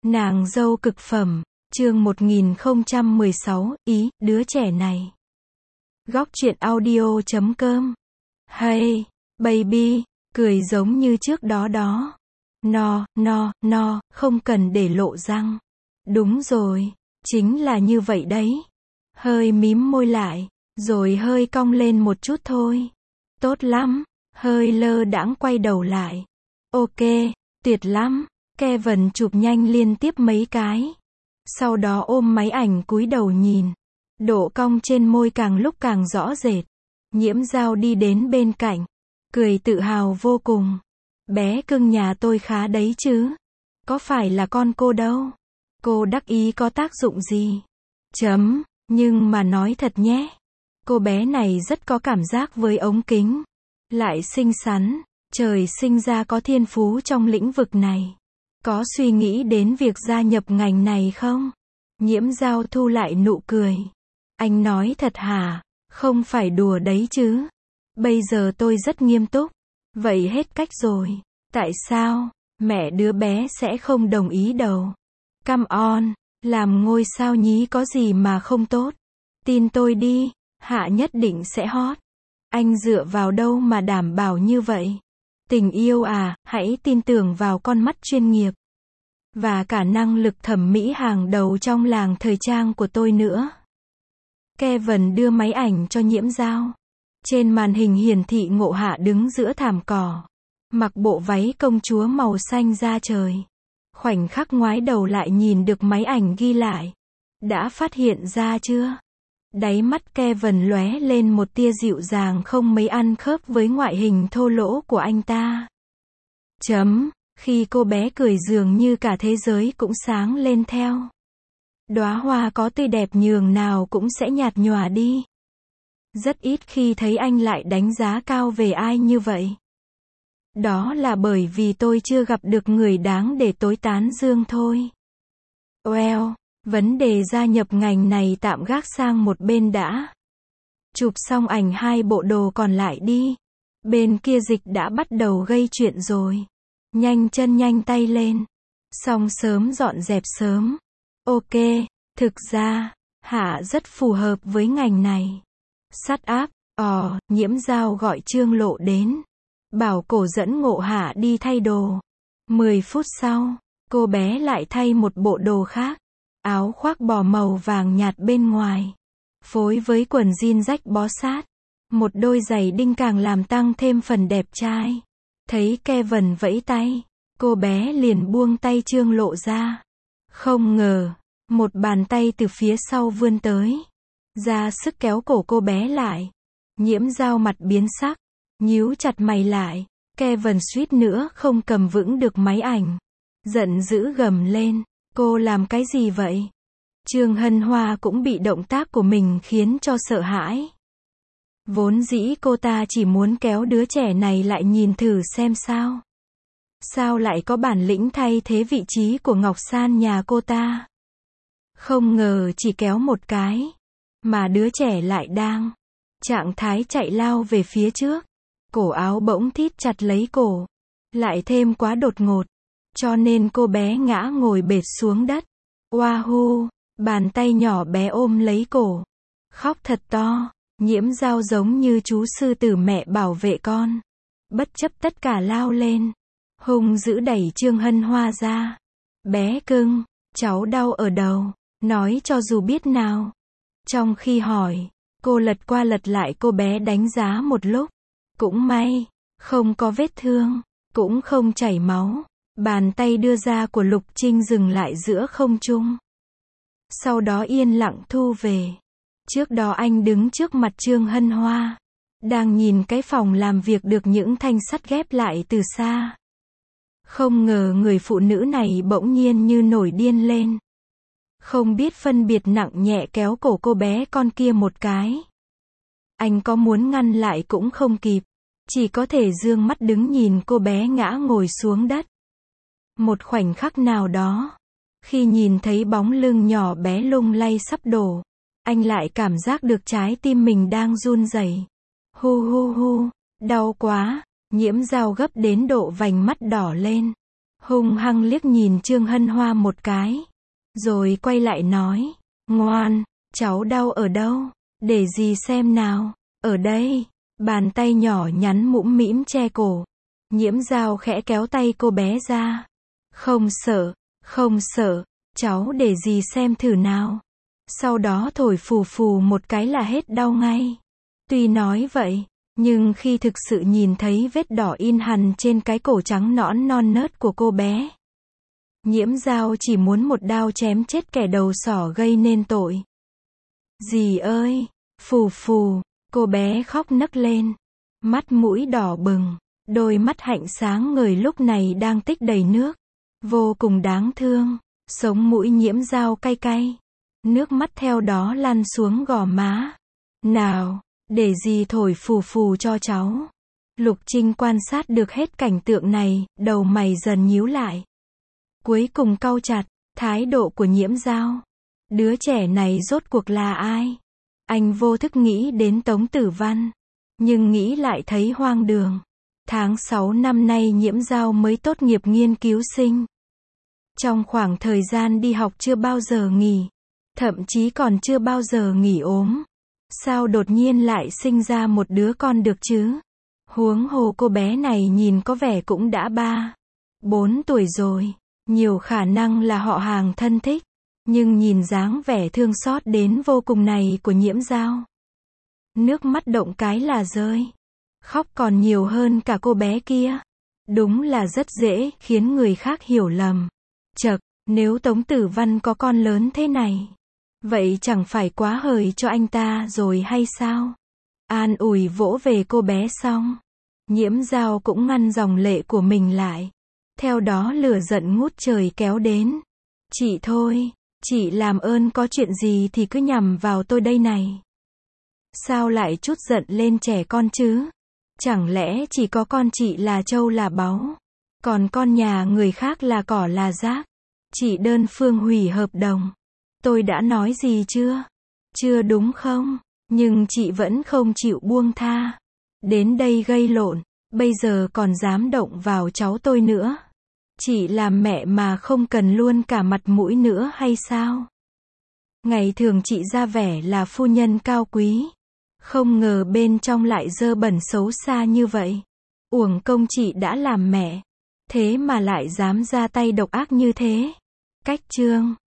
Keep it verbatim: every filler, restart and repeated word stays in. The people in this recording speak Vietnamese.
Nàng dâu cực phẩm, chương một nghìn không trăm mười sáu, ý, đứa trẻ này. Góc truyện audio chấm com. Hey, baby, cười giống như trước đó đó. No, no, no, không cần để lộ răng. Đúng rồi, chính là như vậy đấy. Hơi mím môi lại, rồi hơi cong lên một chút thôi. Tốt lắm, hơi lơ đãng quay đầu lại. Ok, tuyệt lắm. Kevin chụp nhanh liên tiếp mấy cái. Sau đó ôm máy ảnh cúi đầu nhìn. Độ cong trên môi càng lúc càng rõ rệt. Nhiễm Dao đi đến bên cạnh. Cười tự hào vô cùng. Bé cưng nhà tôi khá đấy chứ. Có phải là con cô đâu. Cô đắc ý có tác dụng gì? Chấm, nhưng mà nói thật nhé. Cô bé này rất có cảm giác với ống kính. Lại xinh xắn. Trời sinh ra có thiên phú trong lĩnh vực này. Có suy nghĩ đến việc gia nhập ngành này không? Nhiễm Dao thu lại nụ cười. Anh nói thật hả? Không phải đùa đấy chứ. Bây giờ tôi rất nghiêm túc. Vậy hết cách rồi. Tại sao? Mẹ đứa bé sẽ không đồng ý đâu. Come on. Làm ngôi sao nhí có gì mà không tốt. Tin tôi đi. Hạ nhất định sẽ hot. Anh dựa vào đâu mà đảm bảo như vậy? Tình yêu à, hãy tin tưởng vào con mắt chuyên nghiệp. Và cả năng lực thẩm mỹ hàng đầu trong làng thời trang của tôi nữa. Kevin đưa máy ảnh cho Nhiễm Dao. Trên màn hình hiển thị Ngộ Hạ đứng giữa thảm cỏ. Mặc bộ váy công chúa màu xanh da trời. Khoảnh khắc ngoái đầu lại nhìn được máy ảnh ghi lại. Đã phát hiện ra chưa? Đáy mắt Kevin lóe lên một tia dịu dàng không mấy ăn khớp với ngoại hình thô lỗ của anh ta. Chấm, khi cô bé cười dường như cả thế giới cũng sáng lên theo. Đóa hoa có tươi đẹp nhường nào cũng sẽ nhạt nhòa đi. Rất ít khi thấy anh lại đánh giá cao về ai như vậy. Đó là bởi vì tôi chưa gặp được người đáng để tối tán dương thôi. Well, vấn đề gia nhập ngành này tạm gác sang một bên đã. Chụp xong ảnh hai bộ đồ còn lại đi. Bên kia dịch đã bắt đầu gây chuyện rồi. Nhanh chân nhanh tay lên. Xong sớm dọn dẹp sớm. Ok, thực ra, Hạ rất phù hợp với ngành này. Shut up, ồ, Nhiễm Dao gọi Trương Lộ đến. Bảo cổ dẫn Ngộ Hạ đi thay đồ. mười phút sau, cô bé lại thay một bộ đồ khác. Áo khoác bò màu vàng nhạt bên ngoài. Phối với quần jean rách bó sát. Một đôi giày đinh càng làm tăng thêm phần đẹp trai. Thấy Kevin vẫy tay. Cô bé liền buông tay Trương Lộ ra. Không ngờ, một bàn tay từ phía sau vươn tới. Ra sức kéo cổ cô bé lại. Nhiễm Dao mặt biến sắc. Nhíu chặt mày lại. Kevin suýt nữa không cầm vững được máy ảnh. Giận dữ gầm lên. Cô làm cái gì vậy? Trương Hân Hoa cũng bị động tác của mình khiến cho sợ hãi. Vốn dĩ cô ta chỉ muốn kéo đứa trẻ này lại nhìn thử xem sao. Sao lại có bản lĩnh thay thế vị trí của Ngọc San nhà cô ta? Không ngờ chỉ kéo một cái. Mà đứa trẻ lại đang trạng thái chạy lao về phía trước. Cổ áo bỗng thít chặt lấy cổ. Lại thêm quá đột ngột. Cho nên cô bé ngã ngồi bệt xuống đất. Wahoo, bàn tay nhỏ bé ôm lấy cổ. Khóc thật to. Nhiễm Dao giống như chú sư tử mẹ bảo vệ con. Bất chấp tất cả lao lên. Hung dữ đẩy Trương Hân Hoa ra. Bé cưng, cháu đau ở đầu. Nói cho dù biết nào. Trong khi hỏi, cô lật qua lật lại cô bé đánh giá một lúc. Cũng may, không có vết thương. Cũng không chảy máu. Bàn tay đưa ra của Lục Trinh dừng lại giữa không trung. Sau đó yên lặng thu về. Trước đó anh đứng trước mặt Trương Hân Hoa. Đang nhìn cái phòng làm việc được những thanh sắt ghép lại từ xa. Không ngờ người phụ nữ này bỗng nhiên như nổi điên lên. Không biết phân biệt nặng nhẹ kéo cổ cô bé con kia một cái. Anh có muốn ngăn lại cũng không kịp. Chỉ có thể dương mắt đứng nhìn cô bé ngã ngồi xuống đất. Một khoảnh khắc nào đó, khi nhìn thấy bóng lưng nhỏ bé lung lay sắp đổ, anh lại cảm giác được trái tim mình đang run rẩy. Hu hu hu, đau quá, Nhiễm Dao gấp đến độ vành mắt đỏ lên. hung hăng liếc nhìn Trương Hân Hoa một cái, rồi quay lại nói, ngoan, cháu đau ở đâu, để dì xem nào, ở đây, bàn tay nhỏ nhắn mũm mĩm che cổ. Nhiễm Dao khẽ kéo tay cô bé ra, không sợ, không sợ, cháu để dì xem thử nào. Sau đó thổi phù phù một cái là hết đau ngay. Tuy nói vậy, nhưng khi thực sự nhìn thấy vết đỏ in hằn trên cái cổ trắng nõn non nớt của cô bé, Nhiễm Dao chỉ muốn một đao chém chết kẻ đầu sỏ gây nên tội. Dì ơi, phù phù, cô bé khóc nấc lên, mắt mũi đỏ bừng, đôi mắt hạnh sáng ngời lúc này đang tích đầy nước, vô cùng đáng thương. Sống mũi Nhiễm Dao cay cay, nước mắt theo đó lăn xuống gò má. Nào, để dì thổi phù phù cho cháu. Lục Trinh quan sát được hết cảnh tượng này, đầu mày dần nhíu lại. Cuối cùng cau chặt, thái độ của Nhiễm Dao. Đứa trẻ này rốt cuộc là ai? Anh vô thức nghĩ đến Tống Tử Văn, nhưng nghĩ lại thấy hoang đường. Tháng sáu năm nay Nhiễm Dao mới tốt nghiệp nghiên cứu sinh. Trong khoảng thời gian đi học chưa bao giờ nghỉ, thậm chí còn chưa bao giờ nghỉ ốm. Sao đột nhiên lại sinh ra một đứa con được chứ? Huống hồ cô bé này nhìn có vẻ cũng đã ba, bốn tuổi rồi, nhiều khả năng là họ hàng thân thích. Nhưng nhìn dáng vẻ thương xót đến vô cùng này của Nhiễm Dao, nước mắt động cái là rơi. Khóc còn nhiều hơn cả cô bé kia. Đúng là rất dễ khiến người khác hiểu lầm. Chậc, nếu Tống Tử Văn có con lớn thế này, vậy chẳng phải quá hời cho anh ta rồi hay sao? An ủi vỗ về cô bé xong, Nhiễm Dao cũng ngăn dòng lệ của mình lại. Theo đó lửa giận ngút trời kéo đến. Chị thôi, chị làm ơn có chuyện gì thì cứ nhằm vào tôi đây này. Sao lại chút giận lên trẻ con chứ? Chẳng lẽ chỉ có con chị là trâu là báu, còn con nhà người khác là cỏ là rác? Chị đơn phương hủy hợp đồng. Tôi đã nói gì chưa? Chưa đúng không? Nhưng chị vẫn không chịu buông tha. Đến đây gây lộn, bây giờ còn dám động vào cháu tôi nữa. Chị làm mẹ mà không cần luôn cả mặt mũi nữa hay sao? Ngày thường chị ra vẻ là phu nhân cao quý, không ngờ bên trong lại dơ bẩn xấu xa như vậy. Uổng công chị đã làm mẹ, thế mà lại dám ra tay độc ác như thế. Cách chương